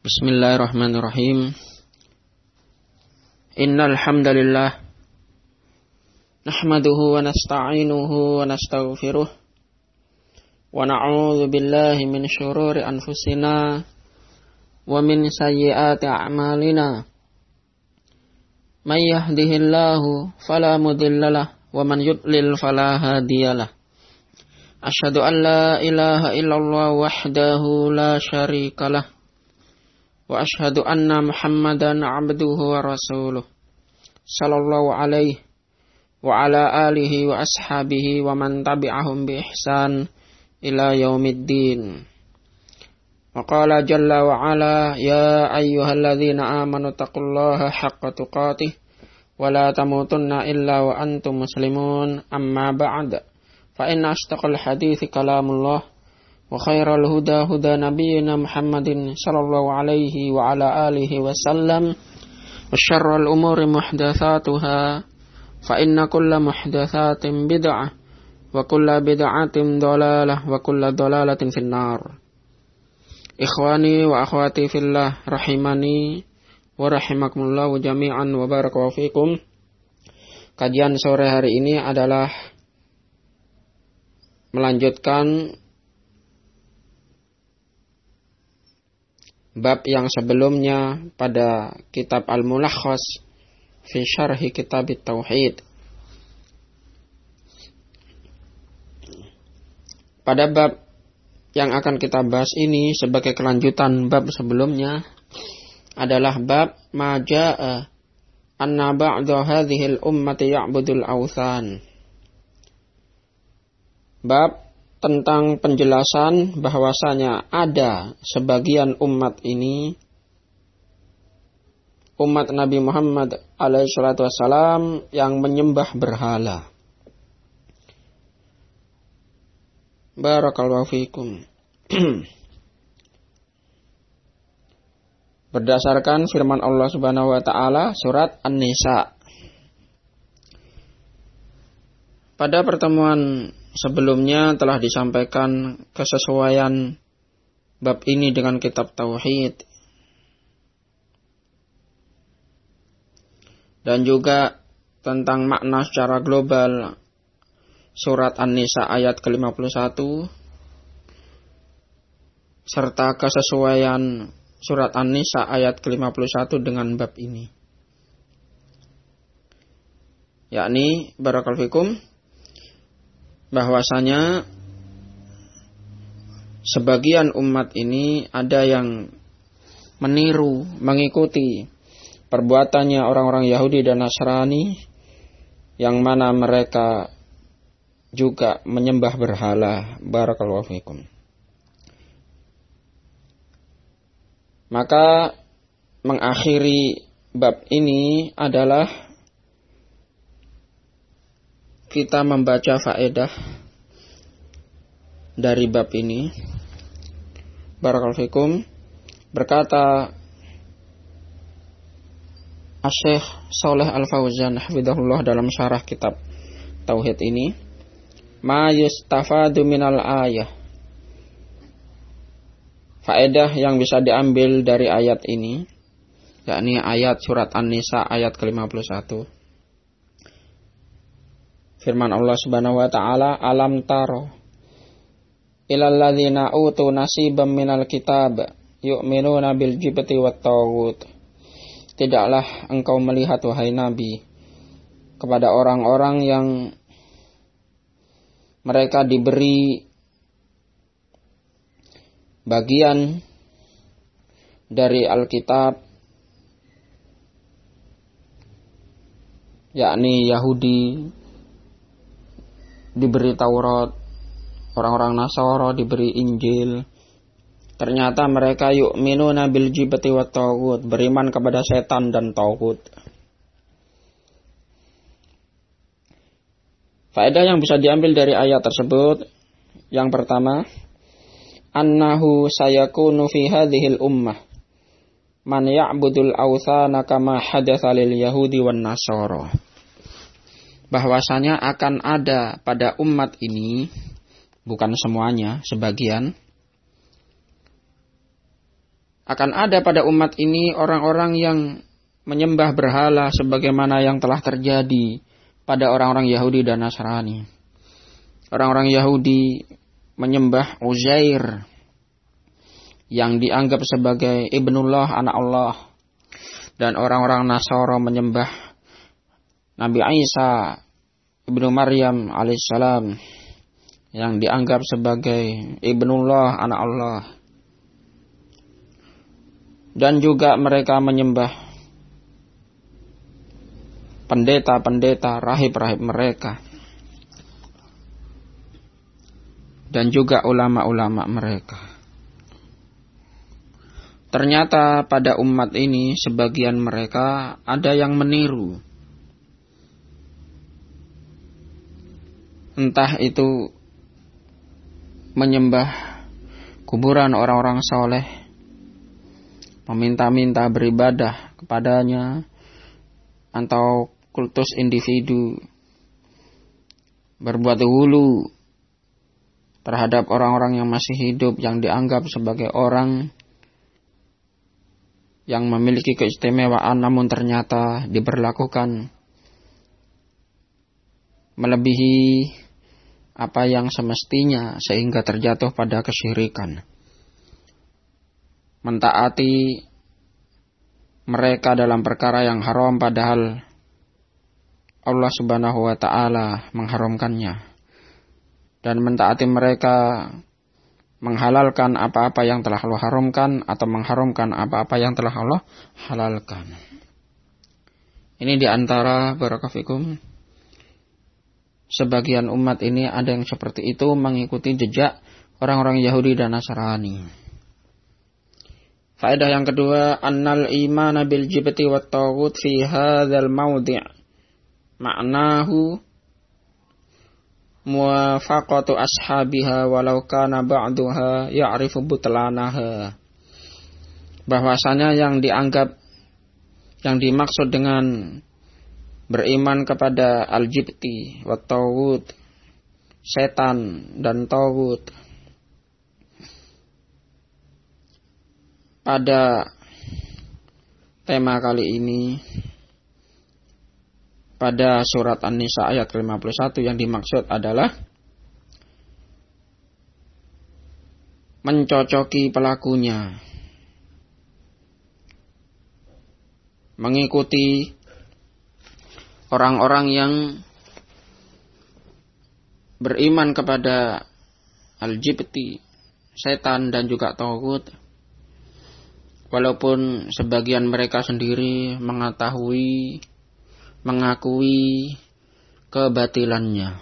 Bismillahirrahmanirrahim. Innal hamdalillah nahmaduhu wa nasta'inuhu wa nastaghfiruh wa na'udzu billahi min syururi anfusina wa min sayyiati a'malina. May yahdihillahu fala mudhillalah wa man yudlil fala hadiyalah. Asyhadu an la ilaha illallah wahdahu la syarikalah wa asyhadu anna Muhammadan abduhu wa rasuluh sallallahu alaihi wa ala alihi wa ashabihi wa man tabi'ahum bi ihsan ila yaumiddin. Wa qala jalla wa ala ya ayyuhalladzina amanu taqullaha haqqa tuqatih wa la tamutunna illa wa antum muslimun. Amma ba'd, fa inna ashtaqal hadithi kalamullah wa khairal huda huda nabiyyina Muhammadin sallallahu alaihi wa ala alihi wa sallam wa syarrul umuri muhdatsatuha fa inna kulla muhdatsatin bid'ah wa kulla bid'atin dhalalah wa kulla dhalalatin finnar. Ikhwani wa akhwati fillah rahimani wa rahimakumullah jami'an wa barakallahu fikum. Kajian sore hari ini adalah melanjutkan bab yang sebelumnya pada kitab Al-Mulakhas fi Syarhi Kitab Tauhid. Pada bab yang akan kita bahas ini sebagai kelanjutan bab sebelumnya adalah bab ma jaa anna ba'da hadhil ummati ya'budul awthan. Bab tentang penjelasan bahwasanya ada sebagian umat ini, umat Nabi Muhammad alaihi salatu wassalam, yang menyembah berhala. Barakallahu fikum. Berdasarkan firman Allah Subhanahu wa taala surat An-Nisa. Pada pertemuan sebelumnya telah disampaikan kesesuaian bab ini dengan kitab Tauhid. Dan juga tentang makna secara global surat An-Nisa ayat ke-51. Serta kesesuaian surat An-Nisa ayat ke-51 dengan bab ini. Yakni barakallahu fikum, bahwasanya sebagian umat ini ada yang meniru, mengikuti perbuatannya orang-orang Yahudi dan Nasrani, yang mana mereka juga menyembah berhala. Barakallahu fikum. Maka mengakhiri bab ini adalah kita membaca faedah dari bab ini. Barakallahu fikum. Berkata Asy-Syaikh Shalih Al-Fauzan hafizahullah dalam syarah kitab Tauhid ini, ma yustafadu minal ayah. Faedah yang bisa diambil dari ayat ini, yakni ayat surat An-Nisa ayat ke-51. Firman Allah Subhanahu wa taala, alam taro ilal ladzina utu nasiban minal kitab yu'minuna bil jibti wat taghut. Tidaklah engkau melihat wahai Nabi kepada orang-orang yang mereka diberi bagian dari Alkitab, yakni Yahudi diberi Taurat, orang-orang Nasara diberi Injil. Ternyata mereka yu'minuna bil jibti wat taghut, beriman kepada setan dan taghut. Faedah yang bisa diambil dari ayat tersebut, yang pertama, annahu sayakunu fi hadhil ummah man ya'budul awthana kama hadatsa lil yahudi wan nasara. Bahwasanya akan ada pada umat ini, bukan semuanya, sebagian, akan ada pada umat ini orang-orang yang menyembah berhala sebagaimana yang telah terjadi pada orang-orang Yahudi dan Nasrani. Orang-orang Yahudi menyembah Uzair yang dianggap sebagai Ibnullah, anak Allah. Dan orang-orang Nasara menyembah Nabi Isa Ibnu Maryam alaihissalam yang dianggap sebagai Ibnullah, anak Allah. Dan juga mereka menyembah pendeta-pendeta, rahib-rahib mereka. Dan juga ulama-ulama mereka. Ternyata pada umat ini sebagian mereka ada yang meniru. Entah itu menyembah kuburan orang-orang soleh, meminta-minta beribadah kepadanya, atau kultus individu, berbuat hulu terhadap orang-orang yang masih hidup yang dianggap sebagai orang yang memiliki keistimewaan, namun ternyata diberlakukan melebihi apa yang semestinya sehingga terjatuh pada kesyirikan. Mentaati mereka dalam perkara yang haram padahal Allah Subhanahu wa taala mengharamkannya. Dan mentaati mereka menghalalkan apa-apa yang telah Allah haramkan atau mengharamkan apa-apa yang telah Allah halalkan. Ini diantara barakafikum sebagian umat ini ada yang seperti itu mengikuti jejak orang-orang Yahudi dan Nasrani. Faedah yang kedua, annal imana bil jibti wat taghut fi hadzal mawdi' ma'nahu muwafaqatu ashabiha walau kana ba'duha ya'rifu butlanaha. Bahwasanya yang dimaksud dengan beriman kepada al-jibti wat taghut, setan dan taghut, pada tema kali ini pada surat An-Nisa ayat 51 yang dimaksud adalah mencocoki pelakunya, mengikuti orang-orang yang beriman kepada al-jibti, setan dan juga taghut, walaupun sebagian mereka sendiri mengakui kebatilannya.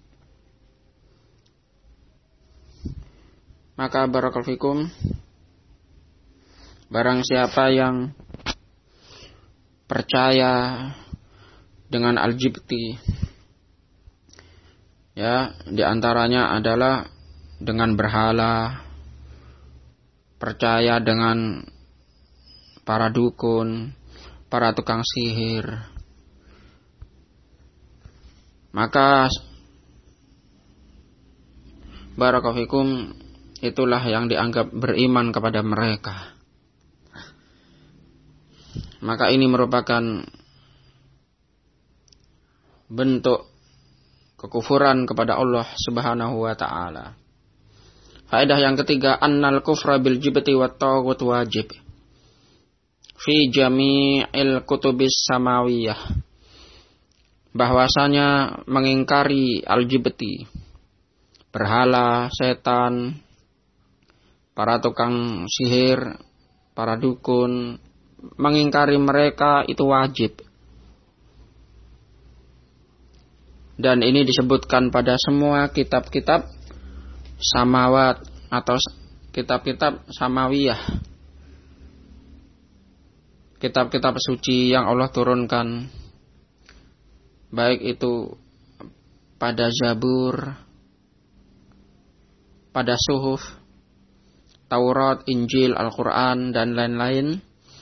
Maka barakallahu fikum, barang siapa yang percaya dengan al-jibti, ya, diantaranya adalah dengan berhala, percaya dengan para dukun, para tukang sihir, maka barakallahu fikum itulah yang dianggap beriman kepada mereka. Maka ini merupakan bentuk kekufuran kepada Allah Subhanahu wa taala. Faedah yang ketiga, annal kufra bil jibti wat taghut wajib fi jami'il kutubis samawiyah. Bahwasanya mengingkari al-jibti, berhala, setan, para tukang sihir, para dukun, mengingkari mereka itu wajib. Dan ini disebutkan pada semua kitab-kitab samawat atau kitab-kitab samawiyah, kitab-kitab suci yang Allah turunkan, baik itu pada Zabur, pada Suhuf, Taurat, Injil, Al-Quran, dan lain-lain.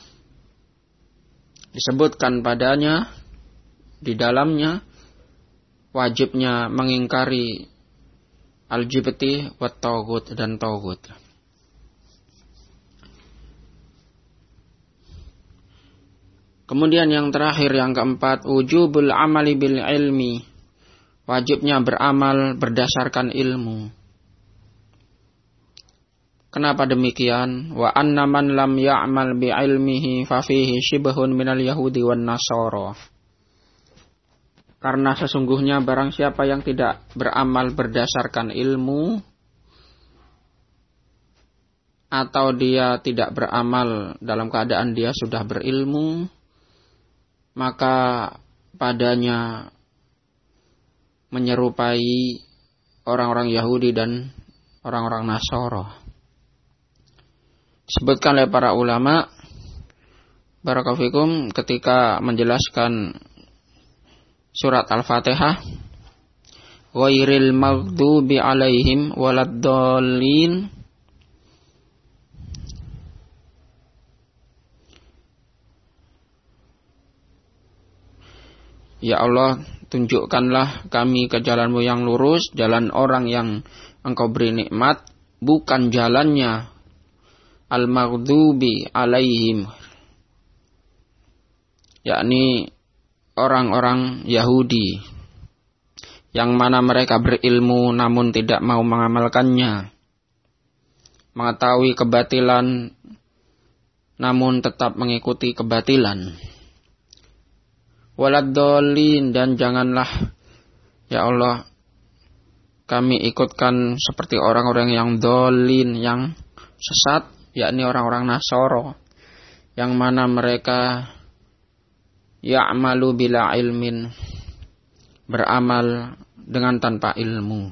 Disebutkan padanya, di dalamnya, wajibnya mengingkari al-jibti, wat taghut dan taghut. Kemudian yang terakhir, yang keempat, wujubul amali bil ilmi. Wajibnya beramal berdasarkan ilmu. Kenapa demikian? Wa anna man lam ya'mal bi ilmihi fa fihi shibhun minal yahudi wan nasara. Karena sesungguhnya barang siapa yang tidak beramal berdasarkan ilmu, atau dia tidak beramal dalam keadaan dia sudah berilmu, maka padanya menyerupai orang-orang Yahudi dan orang-orang Nasara. Disebutkan oleh para ulama, barakallahu fikum, ketika menjelaskan surat Al-Fatihah, ghairil maghdubi alaihim waladdallin, ya Allah, tunjukkanlah kami ke jalan-Mu yang lurus, jalan orang yang Engkau beri nikmat, bukan jalannya al-maghdubi alaihim, yakni orang-orang Yahudi, yang mana mereka berilmu namun tidak mau mengamalkannya, mengetahui kebatilan namun tetap mengikuti kebatilan. Waladdallin, dan janganlah ya Allah kami ikutkan seperti orang-orang yang dolin, yang sesat, yakni orang-orang Nasara, yang mana mereka ya'malu bila ilmin, beramal dengan tanpa ilmu.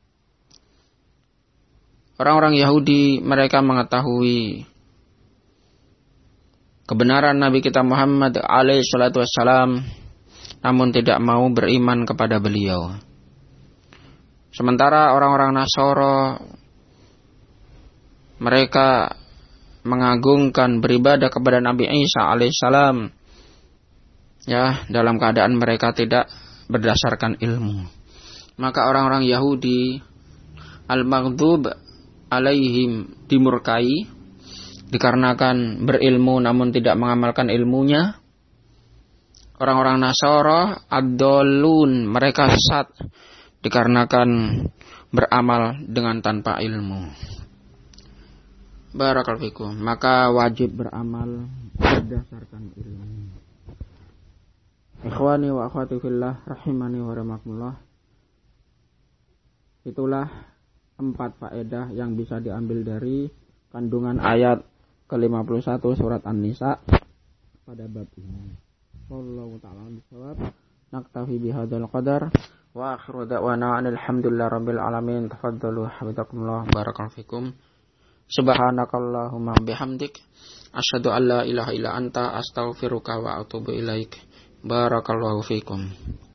Orang-orang Yahudi mereka mengetahui kebenaran Nabi kita Muhammad alaihi salatu wassalam, namun tidak mau beriman kepada beliau. Sementara orang-orang Nasara mereka mengagungkan, beribadah kepada Nabi Isa alaihissalam, ya, dalam keadaan mereka tidak berdasarkan ilmu. Maka orang-orang Yahudi al-maghdub alaihim, dimurkai dikarenakan berilmu namun tidak mengamalkan ilmunya. Orang-orang Nasara ad-dallun, mereka sesat dikarenakan beramal dengan tanpa ilmu. Barakallahu fikum. Maka wajib beramal berdasarkan ilmu. Ikhwani wa akhwati fillah rahimani wa rahimakumullah. Itulah 4 faedah yang bisa diambil dari kandungan ayat ke-51 surat An-Nisa pada bab ini. Wallahu ta'ala bishawab. Naktafi bihadzal qadar wa akhiru da'wana alhamdulillahi rabbil alamin. Tafaddalu hafizakumullah. Barakallahu fikum. Subhanakallahumma bihamdik asyhadu an la ilaha illa anta astaghfiruka wa atubu ilaik. Barakallahu fikum.